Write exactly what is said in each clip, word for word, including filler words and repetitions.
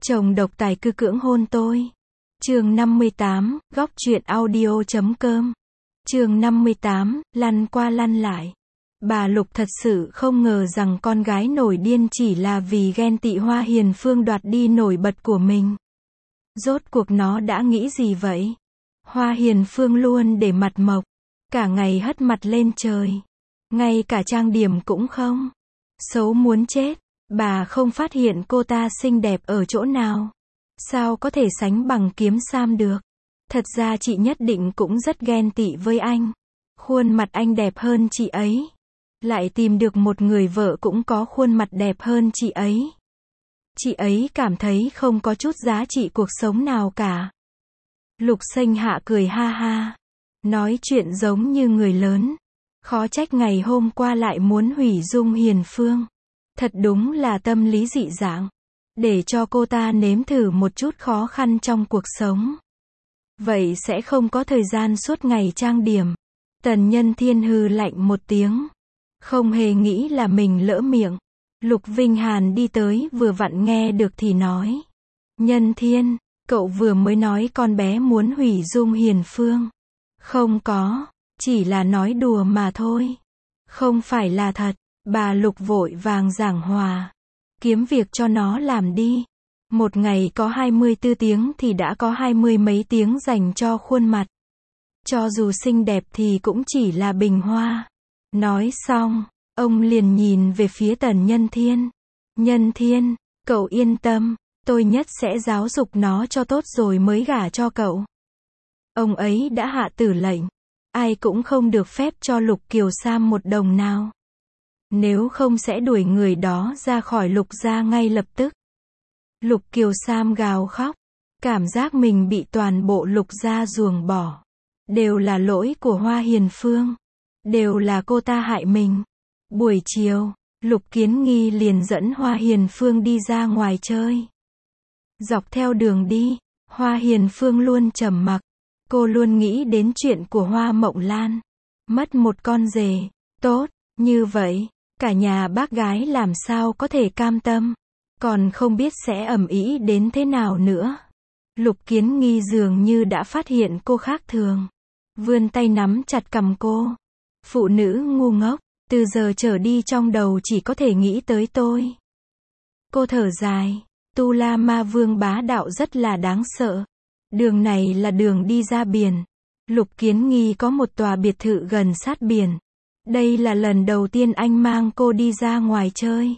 Chồng độc tài cư cưỡng hôn tôi. Chương năm mươi tám, góc truyện audio chấm com. Chương năm mươi tám, lăn qua lăn lại. Bà Lục thật sự không ngờ rằng con gái nổi điên chỉ là vì ghen tị Hoa Hiền Phương đoạt đi nổi bật của mình. Rốt cuộc nó đã nghĩ gì vậy? Hoa Hiền Phương luôn để mặt mộc, cả ngày hất mặt lên trời. Ngay cả trang điểm cũng không. Xấu muốn chết. Bà không phát hiện cô ta xinh đẹp ở chỗ nào. Sao có thể sánh bằng Kiếm Sam được? Thật ra chị nhất định cũng rất ghen tị với anh. Khuôn mặt anh đẹp hơn chị ấy. Lại tìm được một người vợ cũng có khuôn mặt đẹp hơn chị ấy. Chị ấy cảm thấy không có chút giá trị cuộc sống nào cả. Lục Xanh Hạ cười ha ha. Nói chuyện giống như người lớn. Khó trách ngày hôm qua lại muốn hủy dung Hiền Phương. Thật đúng là tâm lý dị dạng. Để cho cô ta nếm thử một chút khó khăn trong cuộc sống. Vậy sẽ không có thời gian suốt ngày trang điểm. Tần Nhân Thiên hừ lạnh một tiếng. Không hề nghĩ là mình lỡ miệng. Lục Vinh Hàn đi tới vừa vặn nghe được thì nói. Nhân Thiên, cậu vừa mới nói con bé muốn hủy dung Hiền Phương. Không có, chỉ là nói đùa mà thôi. Không phải là thật. Bà Lục vội vàng giảng hòa. Kiếm việc cho nó làm đi. Một ngày có hai mươi tư tiếng thì đã có hai mươi mấy tiếng dành cho khuôn mặt. Cho dù xinh đẹp thì cũng chỉ là bình hoa. Nói xong, ông liền nhìn về phía Tần Nhân Thiên. Nhân Thiên, cậu yên tâm, tôi nhất sẽ giáo dục nó cho tốt rồi mới gả cho cậu. Ông ấy đã hạ tử lệnh. Ai cũng không được phép cho Lục Kiều Sam một đồng nào. Nếu không sẽ đuổi người đó ra khỏi Lục gia ngay lập tức. Lục Kiều Sam gào khóc. Cảm giác mình bị toàn bộ Lục gia ruồng bỏ. Đều là lỗi của Hoa Hiền Phương. Đều là cô ta hại mình. Buổi chiều, Lục Kiến Nghi liền dẫn Hoa Hiền Phương đi ra ngoài chơi. Dọc theo đường đi, Hoa Hiền Phương luôn trầm mặc. Cô luôn nghĩ đến chuyện của Hoa Mộng Lan. Mất một con rể. Tốt, như vậy. Cả nhà bác gái làm sao có thể cam tâm. Còn không biết sẽ ầm ĩ đến thế nào nữa. Lục Kiến Nghi dường như đã phát hiện cô khác thường. Vươn tay nắm chặt cằm cô. Phụ nữ ngu ngốc. Từ giờ trở đi trong đầu chỉ có thể nghĩ tới tôi. Cô thở dài. Tu La Ma Vương bá đạo rất là đáng sợ. Đường này là đường đi ra biển. Lục Kiến Nghi có một tòa biệt thự gần sát biển. Đây là lần đầu tiên anh mang cô đi ra ngoài chơi.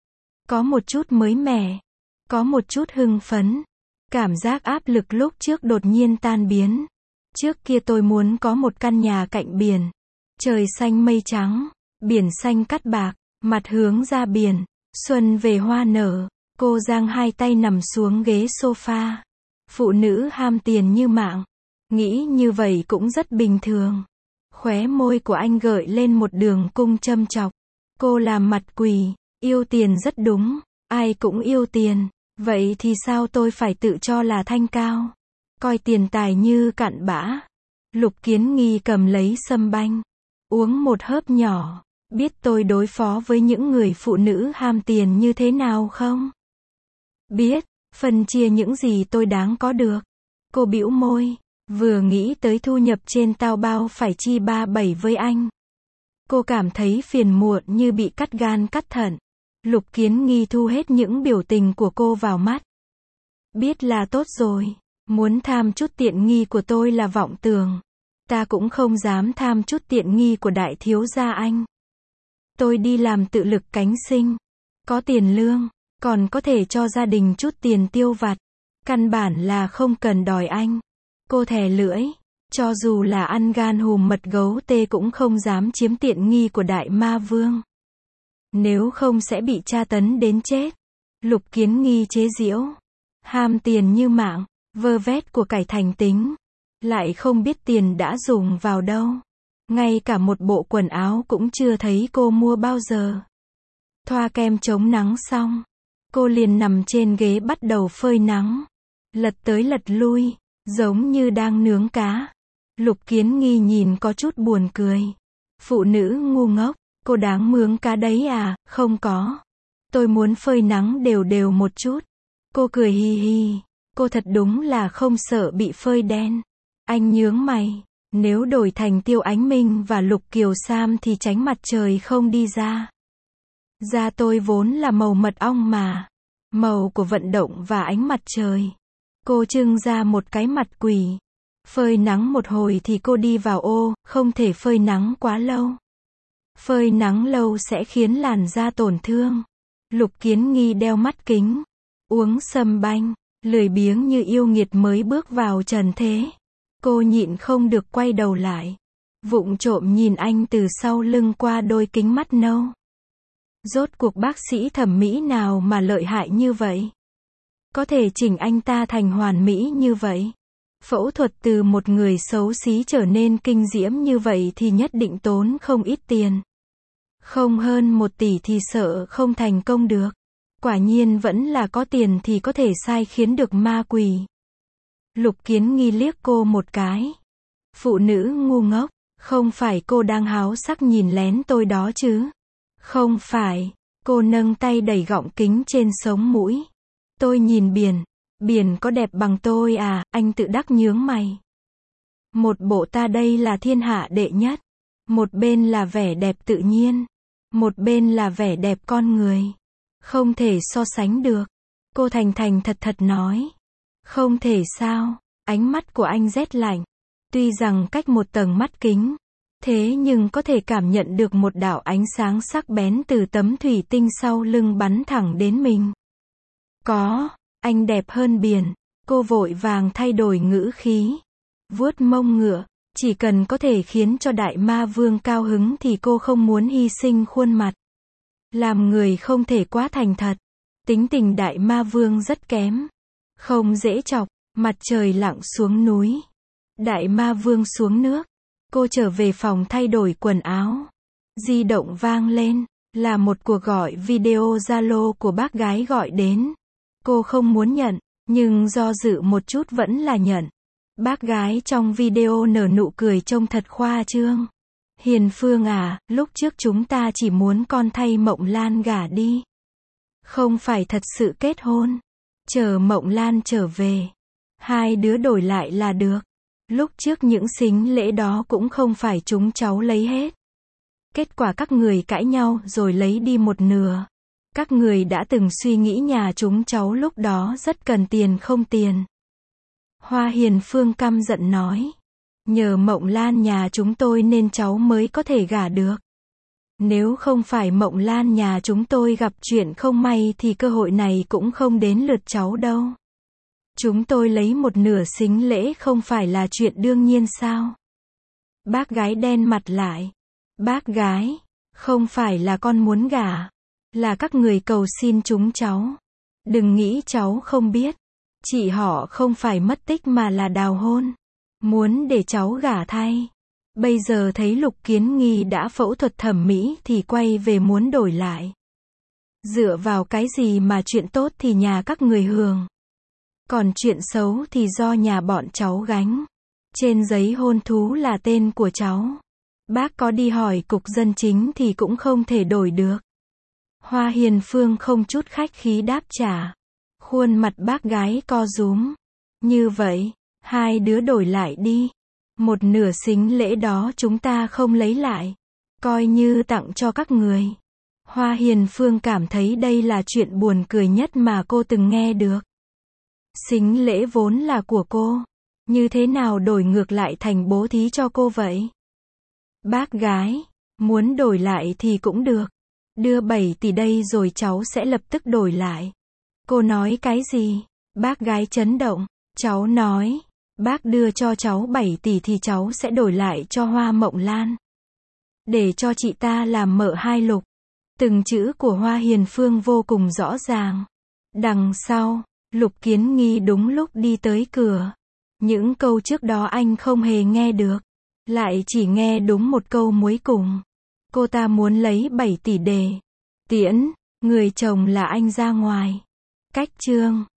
Có một chút mới mẻ. Có một chút hưng phấn. Cảm giác áp lực lúc trước đột nhiên tan biến. Trước kia tôi muốn có một căn nhà cạnh biển. Trời xanh mây trắng. Biển xanh cát bạc. Mặt hướng ra biển. Xuân về hoa nở. Cô giang hai tay nằm xuống ghế sofa. Phụ nữ ham tiền như mạng. Nghĩ như vậy cũng rất bình thường. Khóe môi của anh gợi lên một đường cung châm chọc. Cô làm mặt quỷ. Yêu tiền rất đúng. Ai cũng yêu tiền. Vậy thì sao tôi phải tự cho là thanh cao? Coi tiền tài như cặn bã. Lục Kiến Nghi cầm lấy sâm banh. Uống một hớp nhỏ. Biết tôi đối phó với những người phụ nữ ham tiền như thế nào không? Biết. Phân chia những gì tôi đáng có được. Cô bĩu môi. Vừa nghĩ tới thu nhập trên tao bao phải chi ba bảy với anh. Cô cảm thấy phiền muộn như bị cắt gan cắt thận. Lục Kiến Nghi thu hết những biểu tình của cô vào mắt. Biết là tốt rồi. Muốn tham chút tiện nghi của tôi là vọng tưởng. Ta cũng không dám tham chút tiện nghi của đại thiếu gia anh. Tôi đi làm tự lực cánh sinh. Có tiền lương. Còn có thể cho gia đình chút tiền tiêu vặt. Căn bản là không cần đòi anh. Cô thè lưỡi. Cho dù là ăn gan hùm mật gấu tê cũng không dám chiếm tiện nghi của đại ma vương. Nếu không sẽ bị tra tấn đến chết. Lục Kiến Nghi chế giễu. Ham tiền như mạng. Vơ vét của cải thành tính. Lại không biết tiền đã dùng vào đâu. Ngay cả một bộ quần áo cũng chưa thấy cô mua bao giờ. Thoa kem chống nắng xong. Cô liền nằm trên ghế bắt đầu phơi nắng. Lật tới lật lui. Giống như đang nướng cá. Lục Kiến Nghi nhìn có chút buồn cười. Phụ nữ ngu ngốc. Cô đáng mướn cá đấy à? Không có. Tôi muốn phơi nắng đều đều một chút. Cô cười hi hi. Cô thật đúng là không sợ bị phơi đen. Anh nhướng mày. Nếu đổi thành Tiêu Ánh Minh và Lục Kiều Sam thì tránh mặt trời không đi ra. Da tôi vốn là màu mật ong mà. Màu của vận động và ánh mặt trời. Cô trưng ra một cái mặt quỷ. Phơi nắng một hồi thì cô đi vào ô, không thể phơi nắng quá lâu. Phơi nắng lâu sẽ khiến làn da tổn thương. Lục Kiến Nghi đeo mắt kính. Uống sâm banh. Lười biếng như yêu nghiệt mới bước vào trần thế. Cô nhịn không được quay đầu lại. Vụng trộm nhìn anh từ sau lưng qua đôi kính mắt nâu. Rốt cuộc bác sĩ thẩm mỹ nào mà lợi hại như vậy? Có thể chỉnh anh ta thành hoàn mỹ như vậy? Phẫu thuật từ một người xấu xí trở nên kinh diễm như vậy thì nhất định tốn không ít tiền. Không hơn một tỷ thì sợ không thành công được. Quả nhiên vẫn là có tiền thì có thể sai khiến được ma quỷ. Lục Kiến Nghi liếc cô một cái. Phụ nữ ngu ngốc, không phải cô đang háo sắc nhìn lén tôi đó chứ? Không phải, cô nâng tay đẩy gọng kính trên sống mũi. Tôi nhìn biển, biển có đẹp bằng tôi à, anh tự đắc nhướng mày. Một bộ ta đây là thiên hạ đệ nhất. Một bên là vẻ đẹp tự nhiên. Một bên là vẻ đẹp con người. Không thể so sánh được. Cô thành thành thật thật nói. Không thể sao, ánh mắt của anh rét lạnh. Tuy rằng cách một tầng mắt kính. Thế nhưng có thể cảm nhận được một đạo ánh sáng sắc bén từ tấm thủy tinh sau lưng bắn thẳng đến mình. Có, anh đẹp hơn biển. Cô vội vàng thay đổi ngữ khí. Vuốt mông ngựa, chỉ cần có thể khiến cho đại ma vương cao hứng thì cô không muốn hy sinh khuôn mặt. Làm người không thể quá thành thật. Tính tình đại ma vương rất kém. Không dễ chọc, mặt trời lặn xuống núi. Đại ma vương xuống nước. Cô trở về phòng thay đổi quần áo. Di động vang lên, là một cuộc gọi video Zalo của bác gái gọi đến. Cô không muốn nhận, nhưng do dự một chút vẫn là nhận. Bác gái trong video nở nụ cười trông thật khoa trương. Hiền Phương à, lúc trước chúng ta chỉ muốn con thay Mộng Lan gả đi. Không phải thật sự kết hôn. Chờ Mộng Lan trở về. Hai đứa đổi lại là được. Lúc trước những sính lễ đó cũng không phải chúng cháu lấy hết. Kết quả các người cãi nhau rồi lấy đi một nửa. Các người đã từng suy nghĩ nhà chúng cháu lúc đó rất cần tiền không tiền. Hoa Hiền Phương căm giận nói. Nhờ Mộng Lan nhà chúng tôi nên cháu mới có thể gả được. Nếu không phải Mộng Lan nhà chúng tôi gặp chuyện không may thì cơ hội này cũng không đến lượt cháu đâu. Chúng tôi lấy một nửa sính lễ không phải là chuyện đương nhiên sao? Bác gái đen mặt lại. Bác gái, không phải là con muốn gả. Là các người cầu xin chúng cháu. Đừng nghĩ cháu không biết. Chị họ không phải mất tích mà là đào hôn. Muốn để cháu gả thay. Bây giờ thấy Lục Kiến Nghi đã phẫu thuật thẩm mỹ thì quay về muốn đổi lại. Dựa vào cái gì mà chuyện tốt thì nhà các người hưởng. Còn chuyện xấu thì do nhà bọn cháu gánh. Trên giấy hôn thú là tên của cháu. Bác có đi hỏi cục dân chính thì cũng không thể đổi được. Hoa Hiền Phương không chút khách khí đáp trả. Khuôn mặt bác gái co rúm. Như vậy, hai đứa đổi lại đi. Một nửa sính lễ đó chúng ta không lấy lại. Coi như tặng cho các người. Hoa Hiền Phương cảm thấy đây là chuyện buồn cười nhất mà cô từng nghe được. Sính lễ vốn là của cô. Như thế nào đổi ngược lại thành bố thí cho cô vậy? Bác gái, muốn đổi lại thì cũng được. Đưa bảy tỷ đây rồi cháu sẽ lập tức đổi lại. Cô nói cái gì? Bác gái chấn động. Cháu nói, bác đưa cho cháu bảy tỷ thì cháu sẽ đổi lại cho Hoa Mộng Lan. Để cho chị ta làm mợ hai Lục. Từng chữ của Hoa Hiền Phương vô cùng rõ ràng. Đằng sau, Lục Kiến Nghi đúng lúc đi tới cửa. Những câu trước đó anh không hề nghe được. Lại chỉ nghe đúng một câu cuối cùng. Cô ta muốn lấy bảy tỷ để tiễn người chồng là anh ra ngoài. Cách chương